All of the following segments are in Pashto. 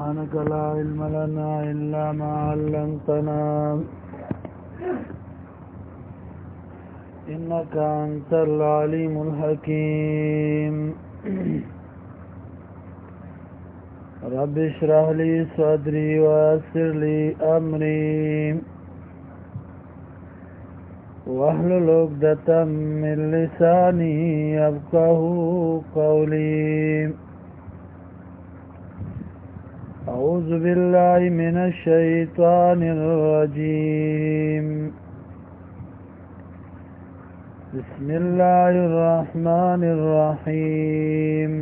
سبحانك لا علم لنا إلا ما علمتنا إنك أنت العليم الحكيم رب اشرح لي صدري ويسر لي أمري واحلل عقدة من لساني يفقهوا قولي أعوذ بالله من الشيطان الرجيم بسم الله الرحمن الرحيم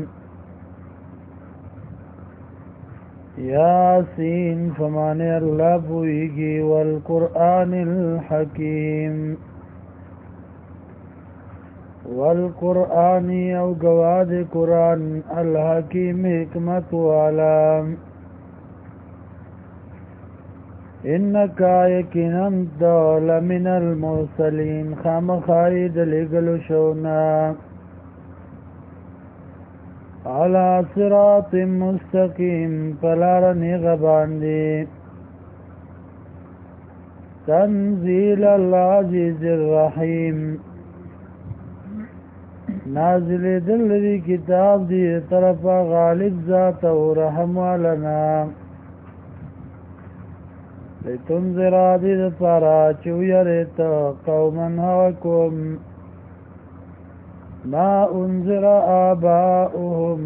ياسين فمان الله بوئیگی والقرآن الحکیم والقرآن او گواد قرآن الحکیم حکمت والا انکا یکنن دول من المرسلین خام خائد لگل شونا على صراط مستقیم پلارنی غباندی تنزیل العزیز الرحیم نازل دل دی کتاب دی طرف غالب ذات و رحم والنا لتنذر عدد پارا چویرت قوما حوکم ما انذر آباؤهم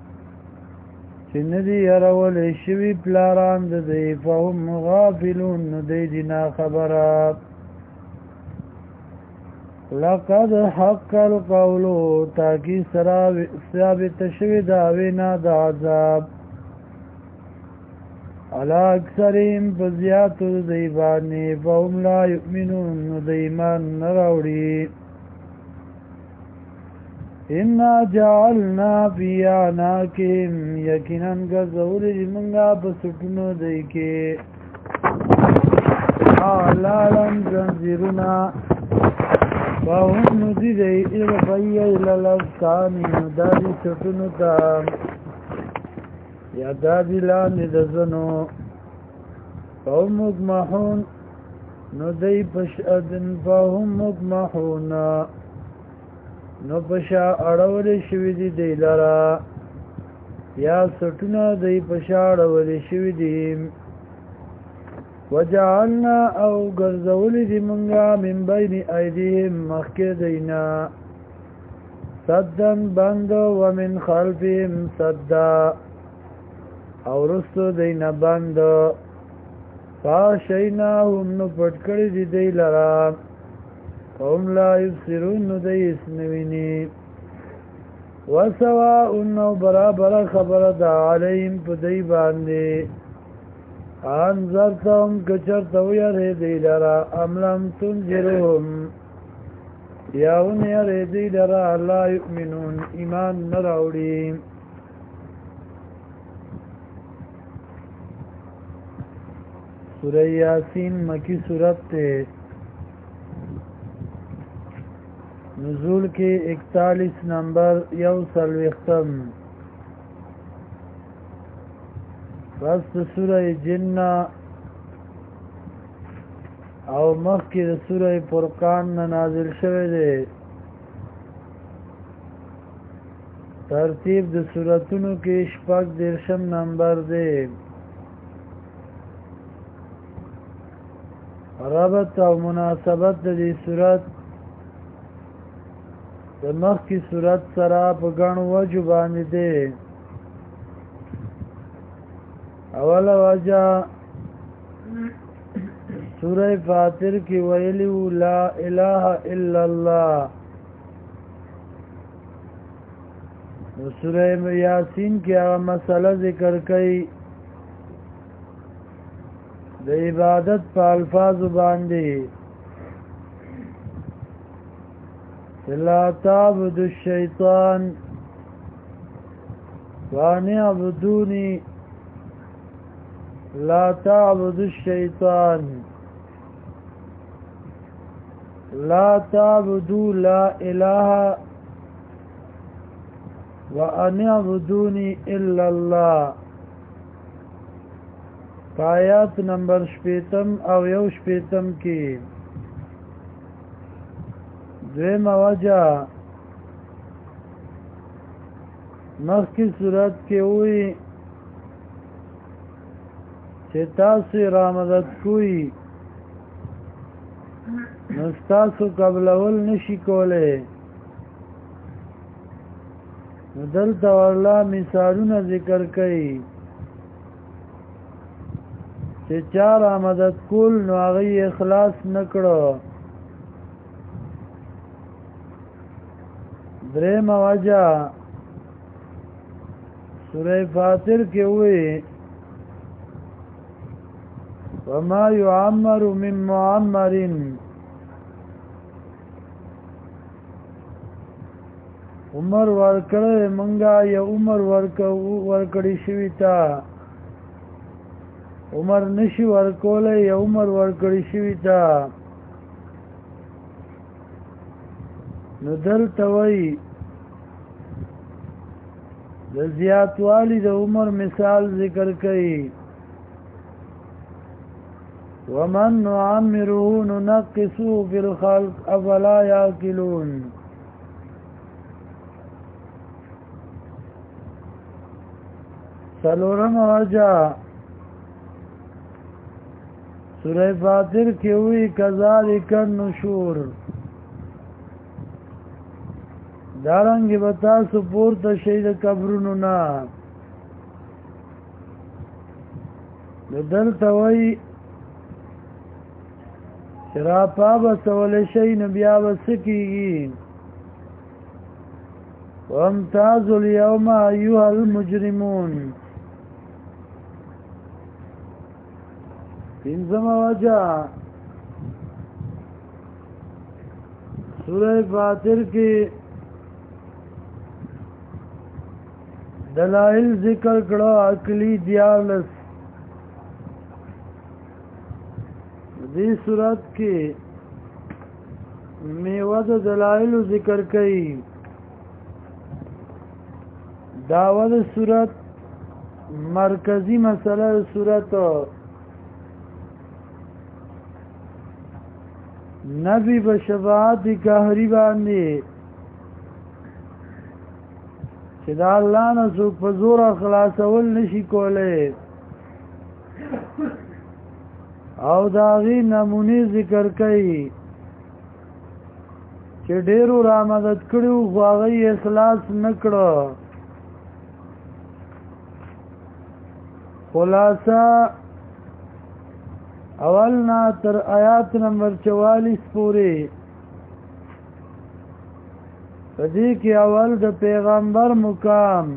چندی ارول شوی پلاران دی فهم غافلون دی دینا خبرات لقد حق القول تاکی ثابت شوی داوینا دا عذاب علا اکثرین پزیات دیبانی فهم لا یؤمنون دیمان نراوڑی انا جعلنا فی آناکهم یقیناً گزور جمنگا پسٹنو دیکے آلالا زنزیرنا فهم ندی دی اغفی الالفکانی ندادی سٹنو تا یا دادی لانی دزنو فهم مگمحون ندی پشادن فهم مگمحون نو پشا اڑول شوی دی لرا یا سٹنا دی پشا اڑول شوی دی وجعلنا او گرزول دی منگا من بین ایدیهم مخی دینا صدن بند ومن خلفهم صدا او رستو دینا بند فاشیناهم نو پٹکڑی دی لرا قوم لا یبصرون دی اسنوینی وسواء نو برابر خبر دا علیهم پدی باندی انذرتهم کچرتو یری دی لرا املم تنذرهم یاون یری دی لرا لا یؤمنون ایمان نراوڑی سورہ یاسین مکی سورت تے نزول کے 41 نمبر یو سلوختم رست سورہ جنہ او مخ کی سورہ فرقان نازل شوه دے ترتیب د سورتونو کې شپږ دیرشم نمبر دے ربط او مناسبت د دې سورت د مخ کی صورت سره په ګڼ وجو باندې ده اول وجه سورہ فاتر کی ویلی لا الہ الا اللہ سورہ یاسین کی هغه مسئلہ ذکر کړي د عبادت په الفاظ باندې لا تعبد الشیطان وان اعبدونی لا تعبد الشیطان لا تعبدوا لا اله وان اعبدوني الا الله آیات نمبر 85 او 185 کې دویمه وجه مخکې صورت کې وی چې تاسو را مدد کوئ نو تاسو قبلول نشي کولی نو دلته الله مثالونه ذکر کوي چې چا را مدد کول نو هغه اخلاص نکړو درېمه وجه سورہ فاطر کې وی وما يعمر من معمر عمر ورکړې منګه یا عمر ورکړې شوی تا عمر نشي ورکولې یا عمر ورکړې شوی تا نو دلته وی د زیاتوالی د عمر مثال ذکر کړي ومن نعمره ننقصه في الخلق افلا يعقلون سلورم وجه سورہ فاطر کې وی کذالک النشور دارنګ بتا سپورت شهید قبرونو نا دلته وی شراپا بسول شي نبیا وسکیږي وامتازوا اليوم ايها المجرمون پنځم وجه سورہ فاطر کې دلائل ذکر کړه عقلی دیالس دې صورت کې میوه د دلائل ذکر کړي داوود صورت مرکزی مسله صورت نبی بشفاعت قهری باندې چې دا الله نه څوک په زور خلاصول نشي کولای او دا غي نمونه ذکر کوي چې ډېرو را مدد کړو خو هغه اخلاص نکړو خلاصہ اولنا تر آیات نمبر 44 پورې پدې کې اول د پیغمبر مقام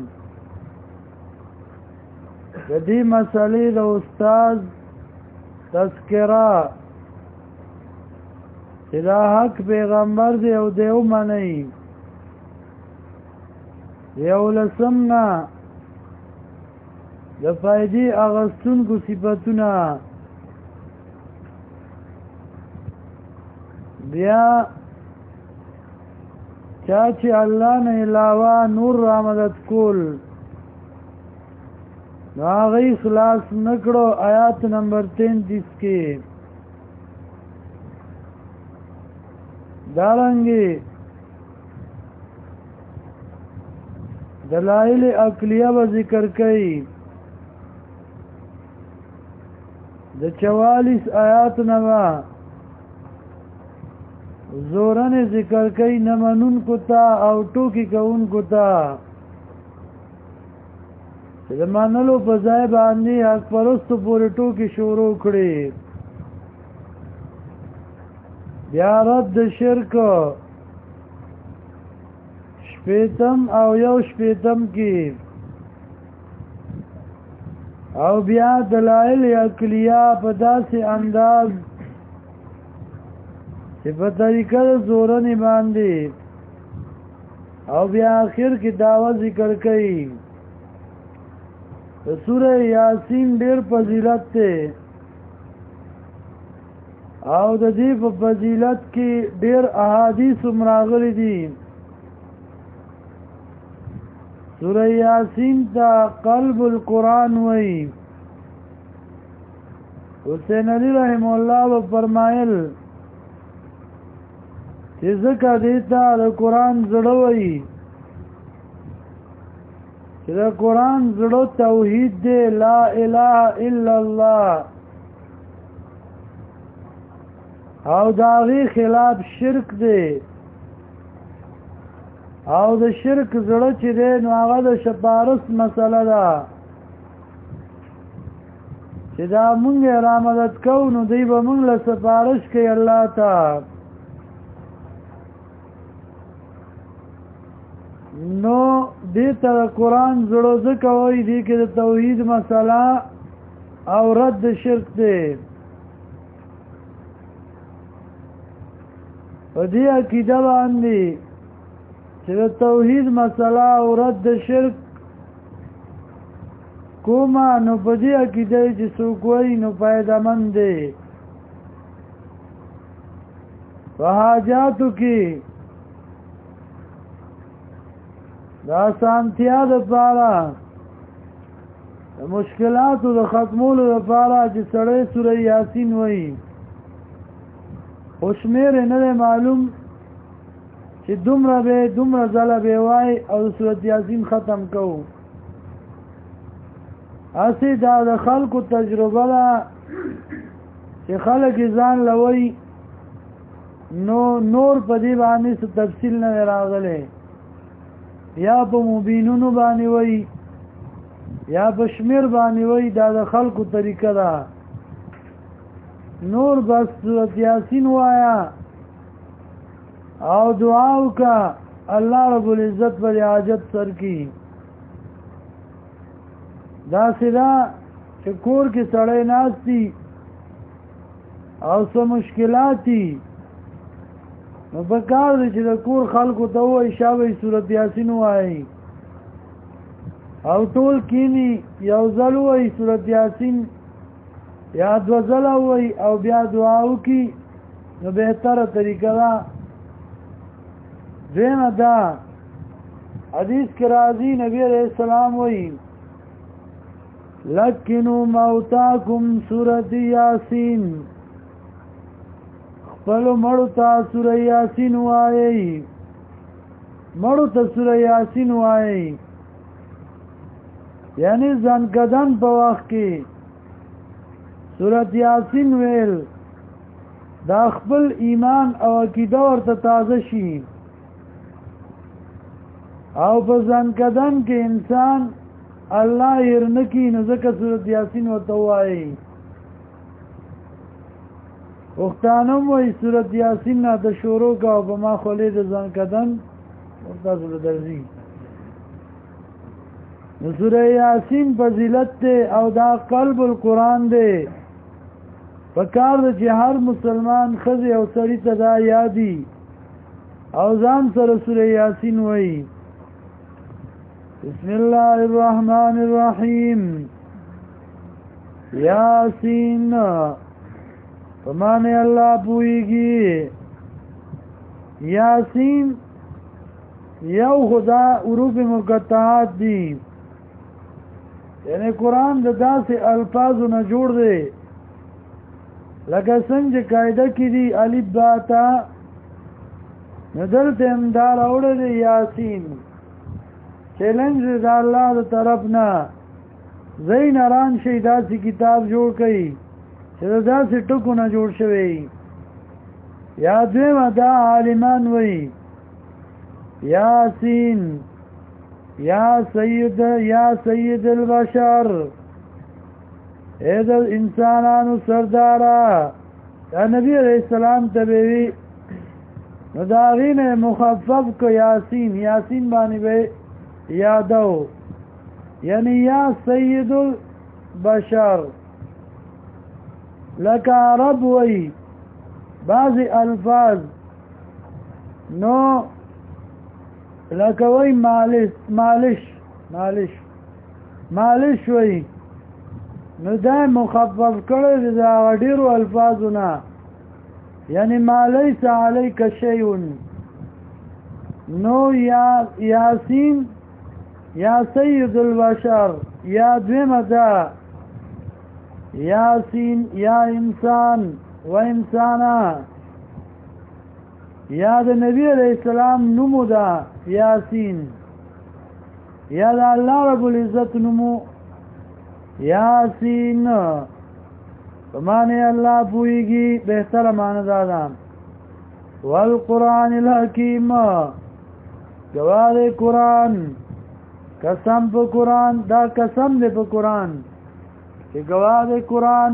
د دې مسلې د استاد تذکرہ چې دا حق پیغمبر دی او دیو منئ یو لسمنا د فائدې اغستونکو صفاتونه بیا چا چې الله نه علاوه نور را مدد کول نو هغه خلاص نکړو آیات نمبر 33 کې دارنګي دلائل عقلیه و ذکر کړي د 44 آیات نوا زورن ذکر کئی نمنون کتا او ٹوکی کون کتا زمانلو پزای باندی حق پرستو پوری ٹوکی شروع کری بیا رد شرک شپیتم او یو شپیتم کی او بیا دلائل عقلیه په داسې انداز چې په طریقه زورنی باندې او بیا آخر کې دعوه ذکر کړي سورہ یاسین ډېر فضیلت ته او د دې په فضیلت کې ډېر احادیث راغلي دي سورہ یاسین ته قلب القرآن وایي حسین علی رحم الله و فرمایل چې ځکه دیتا د قرآن زړه وي چې د قرآن زړه توحید دی لا اله الا الله او داغي خلاف شرک دی او د شرک زړه چې دی نو هغه د شپارس مسله ده چې دا مونږ را مدد کوو نو دی به مونږ له سپارش کوي الله ته نو دیتا قرآن زړه ځکه وایي دی کې د توحید مسله او رد شرک دی په دې عقیده باندې چې د توحید مسله او رد شرک کومه نو په دې عقیده چې څوک وایي نو فایده‌مند دی په حاجاتو کې دا سانتیا د پاره د مشکلاتو د ختمولو لپاره چې سړی سوره یاسین وایي خوشمیر نه معلوم چې دومره ځله به وای او سوره یاسین ختم کوو اسی دا د خلکو تجربه ده چې خلک ځان لوي نور په دې باندې څه تفصیل نه راغلی یا په مبینونو باندې وای یا په شمیر باندې وای دا د خلکو طریقه ده نور بس سورۃ یاسین وایا او دعا وکا الله رب العزت پر حاجت سر کی دا سدا چې کور کې سړی ناشتي او څه مشکلات دي نو په کار دی چې د کور خلکو ته وایي شابه سورۃ یاسین وایي او ټول کینی یو ځل وایي سورۃ یاسین یا دو ځله وایي او بیا دعا وکړي نو بهتره طریقه ده دویمه دا حدیث کې راځي نبی علیہ السلام وایي لکنو موتاکم سورۃ یاسین خپلو مړو ته سوره یاسین وایي مړو ته سوره یاسین وایي یعنی ځانکدن په وخت کې سورۃ یاسین ویل دا خپل ایمان او عقیده ورته تازه شي او په ځانکدن کې انسان الله يرنکی نو ځکه سورۃ یاسین ورته وایي وختانم وای سورۃ یاسین نه د شروع کا او ما خولې د ځان کدن ورته زړه درځي نو سورۃ یاسین فضیلت ته او دا قلب القرآن دی پکار چې هر مسلمان خزي او سړی ته دا یادي او ځان سره سورۃ یاسین وای بسم الله الرحمن الرحیم یاسین فمانے اللہ پوئیگی یاسین یو خدا عروف مقطعات دی یعنی قرآن دا سے الفاظو نا جوڑ دے لکه څنګه قاعده کې دی الف با تا ندلته امدار اوړه دی یاسین چیلنج دا الله د طرف نه زین ران شي داسې کتاب جوړ کړي چې داسې ټکو نه جوړ شوی یا دویمه دا عالمان وی یاسین یا سید البشر اید انسانانو سردارا یا نبی علیہ السلام تبیوی نو داغین مخفف کو یاسین بانی بے یادو یعنی یا سید البشر لکه عرب وی بعضی الفاظ نو لکه وی مالش وی نو دا مخفف کړی دا ډیرو الفاظونه یعنی ما لیس علیک شیء نو یاسین یا سید البشر یا دویمه دا یاسین یا انسان و انسانا یا د نبی علیہ السلام نمو دا یاسین یا دا اللہ رب العزت نمو یاسین معنی اللہ پوئیگی بہتر معنی دادا والقرآن الحکیم گواد قرآن قسم پا قرآن دا قسم دے پا قرآن کہ گواد قرآن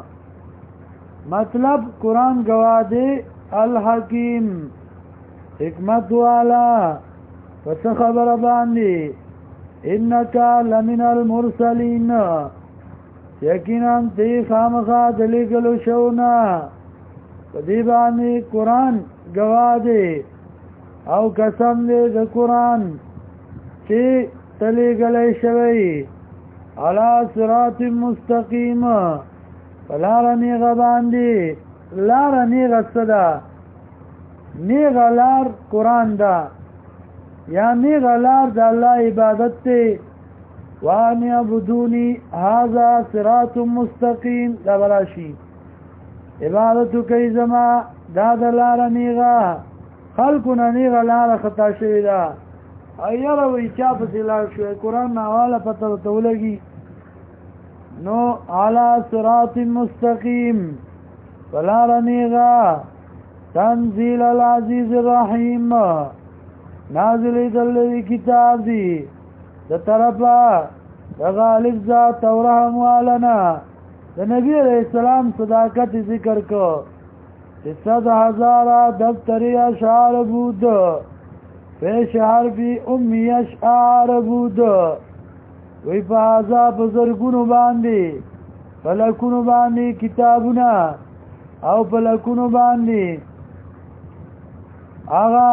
مطلب قرآن گواد الحکیم حکمت والا پس خبر باندی انکا لمن المرسلین یقیناً تی خامخا دلیگلو شونا پدی باندی قرآن گوادی او قسم دے دا قرآن چی تلیگلی شوی علا صراط مستقیم فلار نیغ باندی لار نیغ صدا نیغ لار قرآن دا یا نیغ لار دا اللہ عبادت تے وانی عبدونی هذا صراط مستقیم دا براشی عبادتو کئی زما دا دا لار نیغا خلقنا نیغ لار خطا شوی دا ایروی چاپ سلار شوی قرآن ناوالا پتر تولگی نو علا صراط مستقیم فلار نیغا تنزیل العزیز الرحیم نازلی دلوی کتاب دی دا طرفا دا غالب ذات و رحم والنا دا نبی علیہ السلام صداقت ذکر کو 600,000 دفتری اشعار بود پیش حرفی امی اشعار بود وی پا آزا بزرگونو باندی پلکونو باندی کتابونا او پلکونو باندی آغا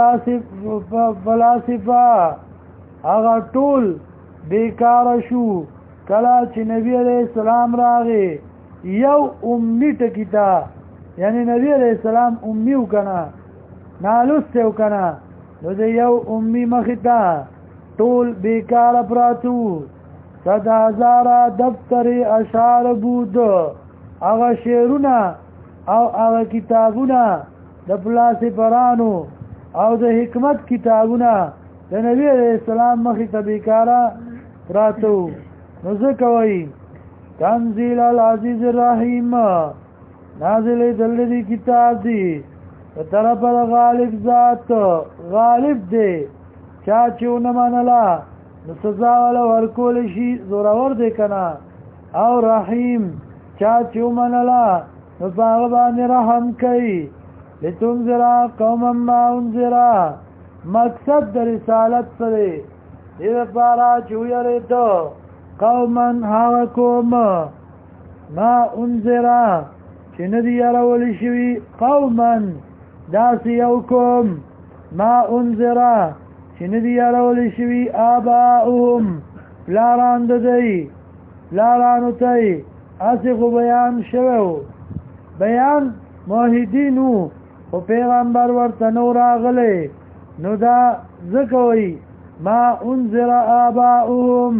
فلاسفہ آغا ټول بیکار شو کلا چې نبی علیہ السلام راغی یو امی ټکیتا یعنی نبی علیہ السلام امیو کنا نالوستیو کنا نو ده یو امی مخیتا ټول بیکار پراتو 100,000 دفتری اشعار بود آغا شعرونه او آغا کتابونه د فلاسفرانو او د حکمت کتابونه د نبی علیہ السلام مخی تبیکارا پراتو نزکوئی تنزیل العزیز الرحیم نازل دلدی کتاب دی طرف غالب ذات غالب دے چاچو نمانلا نسزا والا ورکول شی زورور دے کنا او رحیم چاچو منلا نفاغبان رحم کئی لتنذرا قوما ما انذرا مقصد در رسالت سره دې پارا چویره تو قوما هاو قوم ما انذرا چې ندی راول شوی قوما داس یو قوم ما انذرا چې ندی راول شوی آباؤهم پلاران ددی پلارانو تای اسغه بیان شوو بیان موحدینو او پیغمبر ورته نو راغله نو دا زکوی ما انذر آباؤهم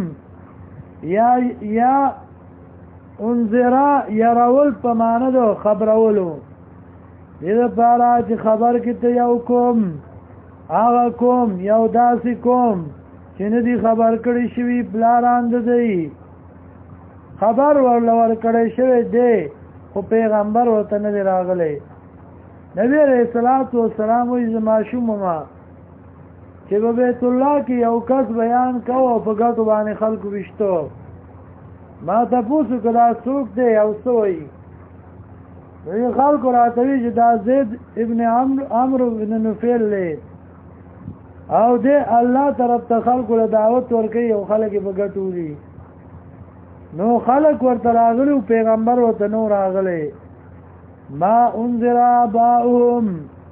یا انذر یرول پمانه دو خبرولو دیده پارا چه خبر کته یو کوم آغا کوم یو داسی کوم چه ندی خبر کڑی شوی پلاران دی خبر ورلور کڑی شوی دی خو پیغمبر ورته ندی راغله نبی علیہ السلام وی زماشوم ما چې په بیت الله کې یو کس بیان کوو په ګټو باندې خلکو وشتو ما تاسو کدا څوک دی او سوی وی خلکو راتوی چې دا زید ابن عمرو بن نفیل له او دې الله طرف ته خلکو له دعوت ورکړي او خلک په ګټو دي نو خلک ورته راغلي پیغمبر ورته نو راغلي ما انذر آباؤهم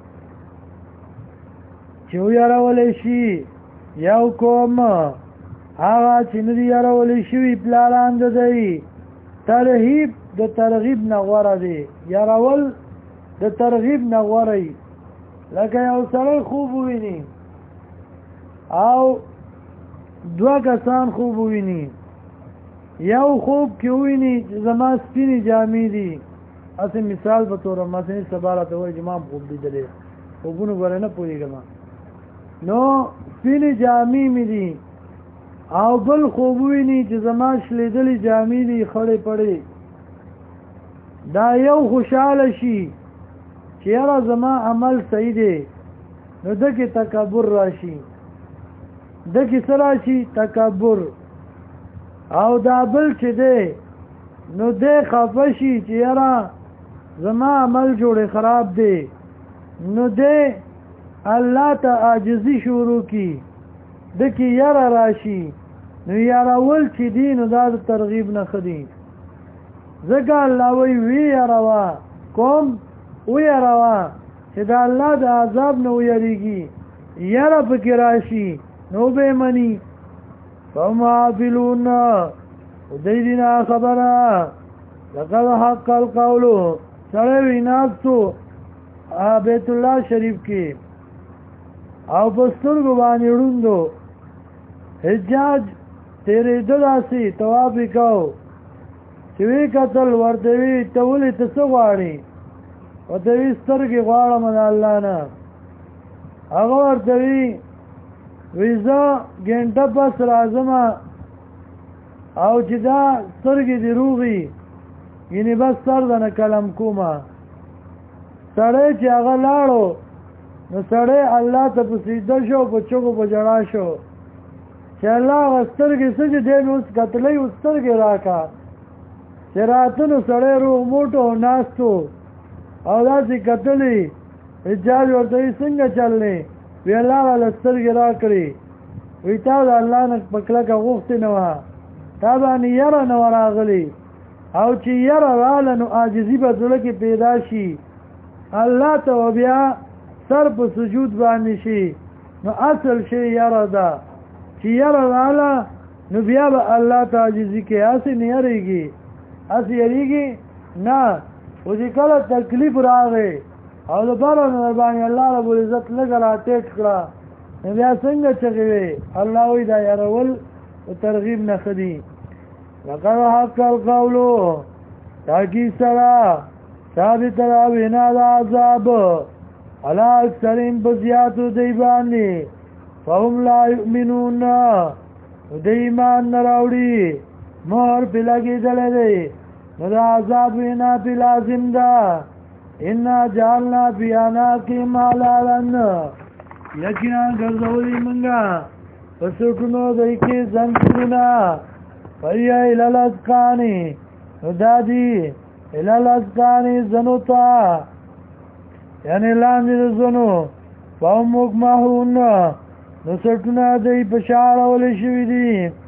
چو یراولی شی یو کوم آغا چندی یراولی شوی پلاران ددئی ترغیب د ترغیب نغوره دی یراول د ترغیب نغوره لکه یو سره خوب ویني او دو کسان خوب ویني یو خوب کې ویني چې زما سپینې جامې دي اسې مثال په توګه مثلا سبا ته وایي جماع خوب لیدلې خوبونه غره نه پوهېږم نو سپینې جامې مې دي او بل خوب ویني چې زما شلېدلې جامې دي خړې پړې دا یو خوشاله شي چې یاره زما عمل صحیح دی نو دکې تکبر راشي دکې څه راشي تکبر او دا بل چې دی نو دی خفه شي چې یاره زما عمل جوړې خراب دی نو دی الله ته عاجزي شروع کی دکې یاره راشي نو یارول چې دی نو دا د ترغیب نه ښه دي ځکه الله وی یاروا کوم ویروا چې د الله د عذاب نه ویریږي یاره پکې راشي نو به مني فمعافلون ودیدنا خبره لقد حق القول سره ویناستو بیت الله شریف کې او پسترګو باندې وړوندو حجاج تیرې دلاسي طواف وکاو چې وی قتل ورته وی ته ولې ته څه غواړې او ته وی سترګې غواړم د الله نه هغه ورته وی زه ګنټه پس راځم او چې دا سترګې دې روغي یعنې بس سر ده نه کلم کومه سړی چې هغه لاړو نو سړی الله ته په سجده شو په چغو په ژړا شو چې الله هغه سترګې څه چې دی مې اوس کتلی اوس سترګې راکړه چې راته نو سړی روغ موټو ناستو او داسې کتلی حجاج ورته وي څنګه چللی وی الله راله سترګې راکړې وی تا د الله نه په کلکه غوښتې نه وه تا باندې یره نه وه راغلې او چې یره راله نو عاجزي به زړه کې پیدا شي الله ته بیا سر په سجود باندې شي نو اصل شی یره ده چې یره راله نو بیا به الله ته عاجزي کوي هسې نه یریږي هسې یریږي نه او چې کله تکلیف راغی او د بره نه باندې الله رب العزت لږه راټیټ کړه نو بیا څنګه چغې وې الله وایي دا یارول ترغیب نه ښه دي لقد حق القول تاکید سره ثابت را وینا د عذاب علی اکثرهم په زیاتو دی باندې فهم لا یؤمنون دی ایمان نه راوړي مهر پې لګېدلی دی نو د عذاب وینا پې لازم ده انا جعلنا فی اعناقهم اغلالا یقینا ګرځولي موږ په سوټونو دوی کې زنځیرونه فهی الی الاذقان نو دا دي الی الاذقان زنو ته یعنې لاندې د زنو فهم مقمحون نو سوټونه دوی په شا اړولی شوي دي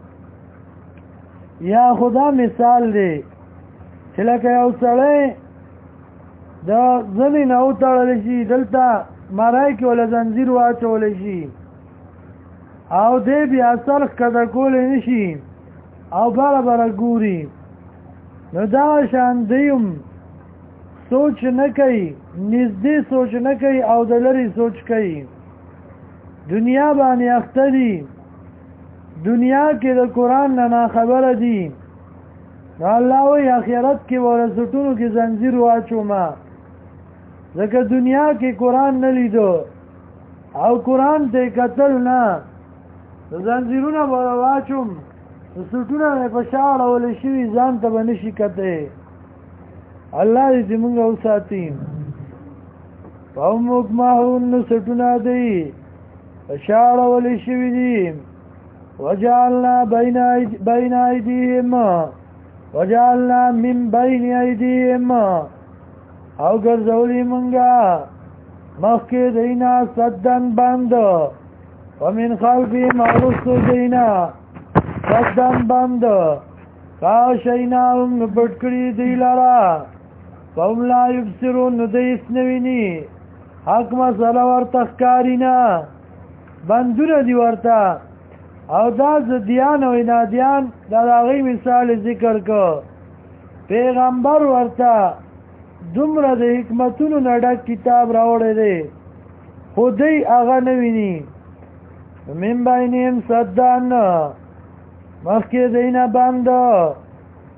یا خدا مثال دی چې لکه یو سړی د زنې نه وتړلی شي دلته مرای کې وله زنځیر واچولی شي او دی بیا سر ښکته کولی نه شي او بره بره ګوري نو دغه شان دیم سوچ نه کوي نږدې سوچ نه کوي او د لرې سوچ کوي دنیا باندې اخته دي دنیا کې د قرآن نه ناخبره دي نو الله وایي آخرت کې وله سټونو کې زنځیر واچومه ځکه دنیا کې قرآن نه لیدو او قرآن ته کتل نه زنځیرونه به واچوم سټونه مې په شا اړولی شوي ځان ته به نه شي کتی الله دې زمونږ وساتي فهم مقمحون نو سټونه دی په شا اړولی شوي دي وجعلنا بین ایدیهم وجعلنا من بین ایدیهم او ګرځولي مونږه مخکې دینا صدن بند ومن خلفهم وروستو دینا صدن بند کاشیناهم نو پټ کړي دی لرا فهم لا یبصرون نو دی هېڅ نه ویني حق مسله ورته ښکاري نه بندونه دي ورته او دا زدیان او انادیان دا د هغې مثال ذکر که پیغمبر ورته دومره د حکمتونو نه ډک کتاب راوړی دی خو دی هغه نه ویني من بینهم صدان مخکې دی نه بند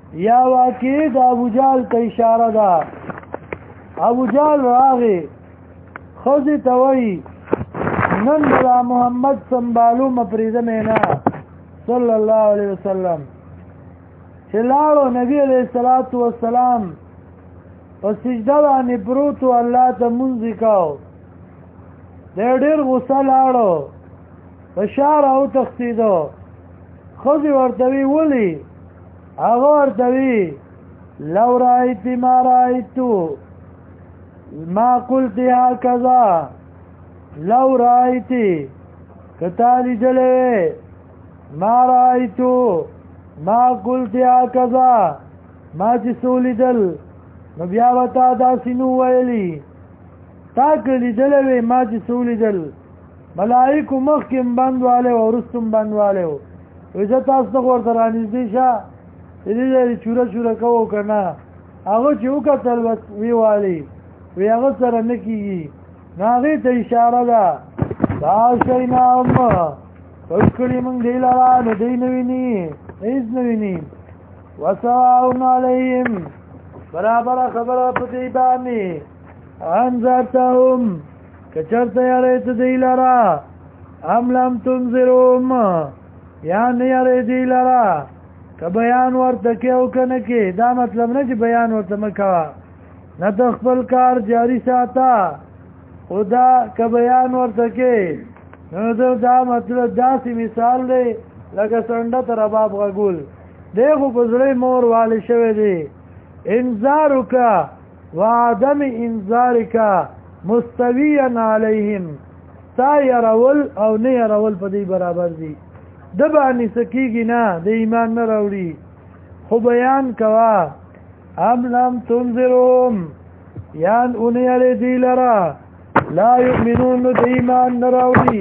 یا واقعی دا ابو جال تا اشاره دا ابو جال راغی خوزی توئی نن دا محمد سنبالو مپریده مینا صلی اللہ علیہ وسلم چلارو نبی علیہ السلام پا سجده بانی پروتو اللہ تا منزی کاؤ دیر غصه لاړو بشار او تخصیدو خوزی ورطوی ولی آغا ورطوی لو رائیتی ما رائیتو ما قلتی ها کذا لو رائیتی کتالی جلوے ما رائیتو ما قلتی ها کذا ما چی سولی دل نبیاوتا دا سنو ویلی تاکلی دلوی ما چی سولی دل ملائکو مخکم بندواله و رستم بندواله و عزت آستا خورتا رانیزدی شا ایدی داری چورا چورا کهو کرنا آغا چی او کتل بس ویوالی وی آغا سر نکیگی ناغی تا اشاره دا داشتینا اما فکلی منگ دیل را ندی نوینی ایز نوینی وسواؤن علیهم برابر خبر پتیبانی انذرتهم کچرت یریت دیل را ام لم تنذرهم یا نیاری دیل را که بیان ورته او کنه کې دا مطلب نه چې بیان ورته مکوا نه تخپل کار جاری ساته خدا که بیان ورته کې نو دا مطلب داسې مثال دی لکه سنډه تر رباب غول دیخو پزړی مور والی شوی دی انذارکا وعدم انذارکا مستویان علیهم تا يرول او نه يرول په دې برابر دي د باندې سکیږي نه د ایمان نه راوړي خو بیان کوا ام لم تنذرهم یان اونیاله دی لرا لا یؤمنون د ایمان نه راوړي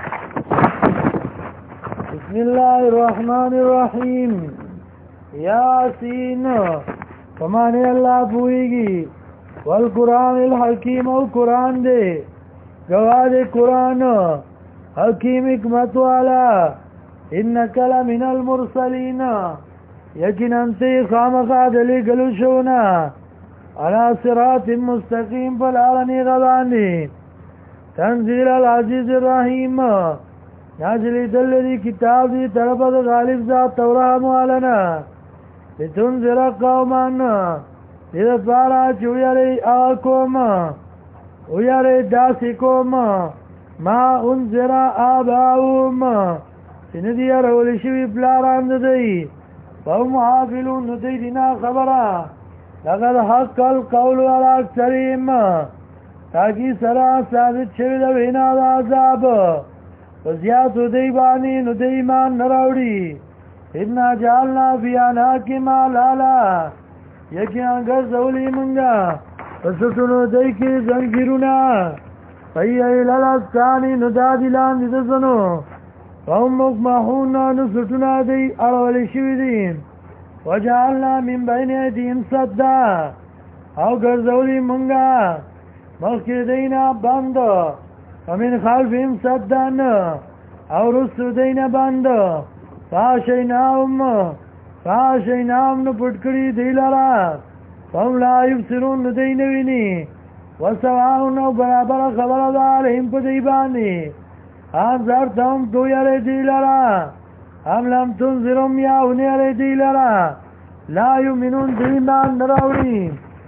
بسم الله الرحمن الرحیم یاسین فمانه الله پوئیږي والقرآن الحکیم او قرآن دے گواہ دے قرآن حکیم حکمت والا انک لمن المرسلین یقین انتی خامخا دلی گلو شونا علی صراط مستقیم فالعالنی غبانی تنزیل العزیز الرحیم نازلی دل دی کتاب دی طرف غالب ذات تورام والنا لتنزل قومان دیده پارا چه ویاری آکوم ویاری داسی کوم ما انزرا آباؤم سندی رولی شوی پلاران دی فهم حافلون ندی دینا خبرا لقد حق القول على اکثریم تاکی سرا ثابت شوی دا وینا دا عذاب وزیاتو دی بانی ندی ایمان نراوڑی ابنا جعلنا فی اناکما لالا یقینا گرزولی منگا پسکنو دی که زنگیرونا فی ایلالستانی ندادلان دیدسنو فهم مکمحون نسطنا دی ارولی شوی دیم وجعلنا من بین ایدیم صدا او گرزولی منگا مخیر دینا بند ومن خلفیم صدان او رسو دینا بند فاشیناهم نو پټکړي دی لرا فهم لا یبصرون دی نویني وسواء نو برابر خبر ده علیهم په دی باندې انذرتهم تو یری دی لرا ام لم تنذرهم یا ونیری دی لرا لا یؤمنون دی ایمان نراوړي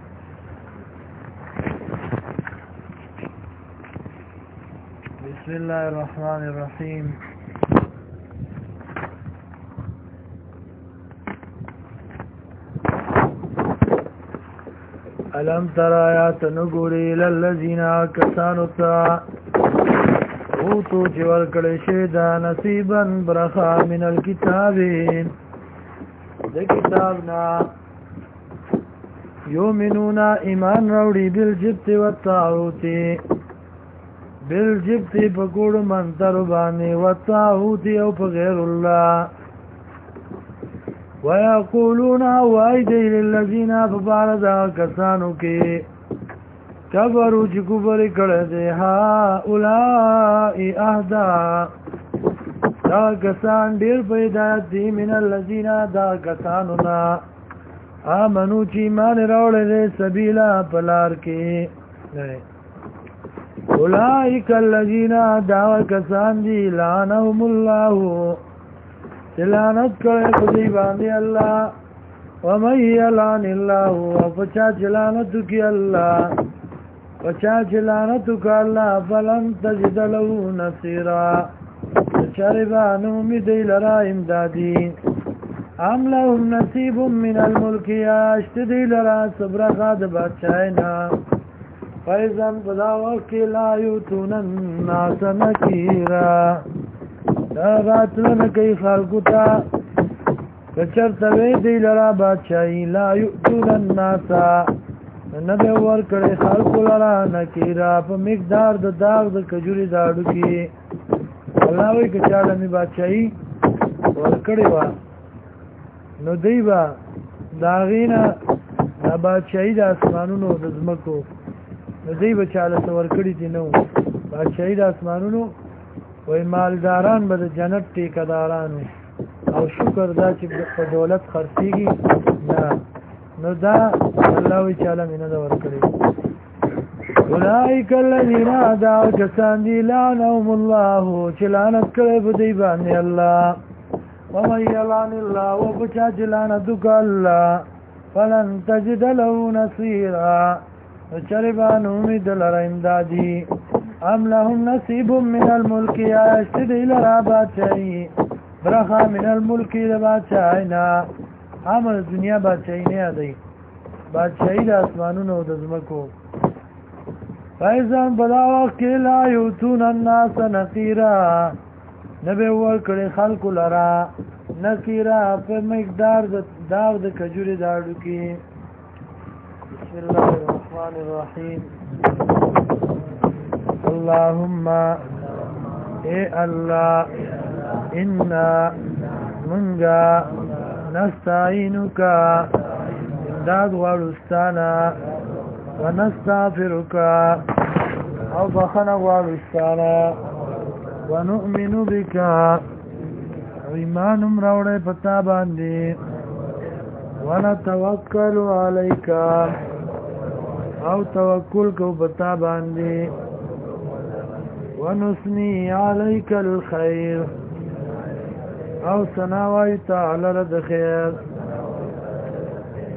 بسم الله الرحمن الرحیم علم تر آیات نگوری للذین کسانو تا اوتو چور کڑشی دا نصیبا برخا من الكتابین دا کتابنا یومنونا ایمان روڑی بالجبت والطاعوتی بالجبت پکوڑ منتر بانی والطاعوتی او پغیر اللہ ويقولون وایدی للذین فباردا کسانو کې کبرو چې کفر کړه دې ها اولئ اهدا دا کسان ډیر پیدا دي من الذین دا کسانو نا آمنو چې ایمان راوړل دي سبیلا پلار کې اولئک الذین دعوا کسان دي لعنهم الله لعنت کړي په دې باندې الله ومن يلعن الله وفچا لعنت کی الله وچا لعنت کی الله فلن تجد له نصيرا چربانو می دی لرا امدادی ام لهم نصیب من الملک یاشت دی لرا صبر غاد بادشاہنا فیضن بدا وقت لا یوتون الناس نکیرا راتلن کئی خلقتا کچرتوی دی لرا بادشاہی لا یؤتون الناس نبی ورکڑی خلق لرا نکیرا پا مقدار دا داغ دا کجوری داڑو کی اللہ وی کچالا می بادشاہی ورکڑی وا نو دی با داغینا دا بادشاہی دا اسمانونو دا زمکو نو دی با چالا سا ورکڑی تی نو بادشاہی دا اسمانونو وی مالداران با دا جنت ٹیکدارانو او شکر دا چې په دولت خرڅيږي نه نو دا الله وی چاله مینه دا ورکړي اولئک الذین دعوا کسان دی لعنهم الله چې لعنت کړي په دی باندې الله ومن يلعن الله وبچا چې لعنت وکړي الله فلن تجد له نصيرا چربان امید لره امدادي ام لهم نصیب من الملک یاشتد لرا بادشاہی برخا من الملکی دا بادشاہینا عمل دنیا بادشاہی نه دی بادشاہی دا اسمانونو دا زمکو فیضان بلا وقت لا یوتون الناس نقیرا نبی ورکڑی خلق لرا نقیرا پر مقدار داغ دا کجوری داڑو کی بسم اللہ الرحمن الرحیم اللہم اے اللہ انا منگا نستعینکا امداد غارستانا ونستغفرکا او بخنا غارستانا ونؤمن بکا ایمانم راوڑے پتا باندی ونتوکل علیکا او توکل کو پتا باندی ونثني عليك الخير او سناوي تعالى لد خير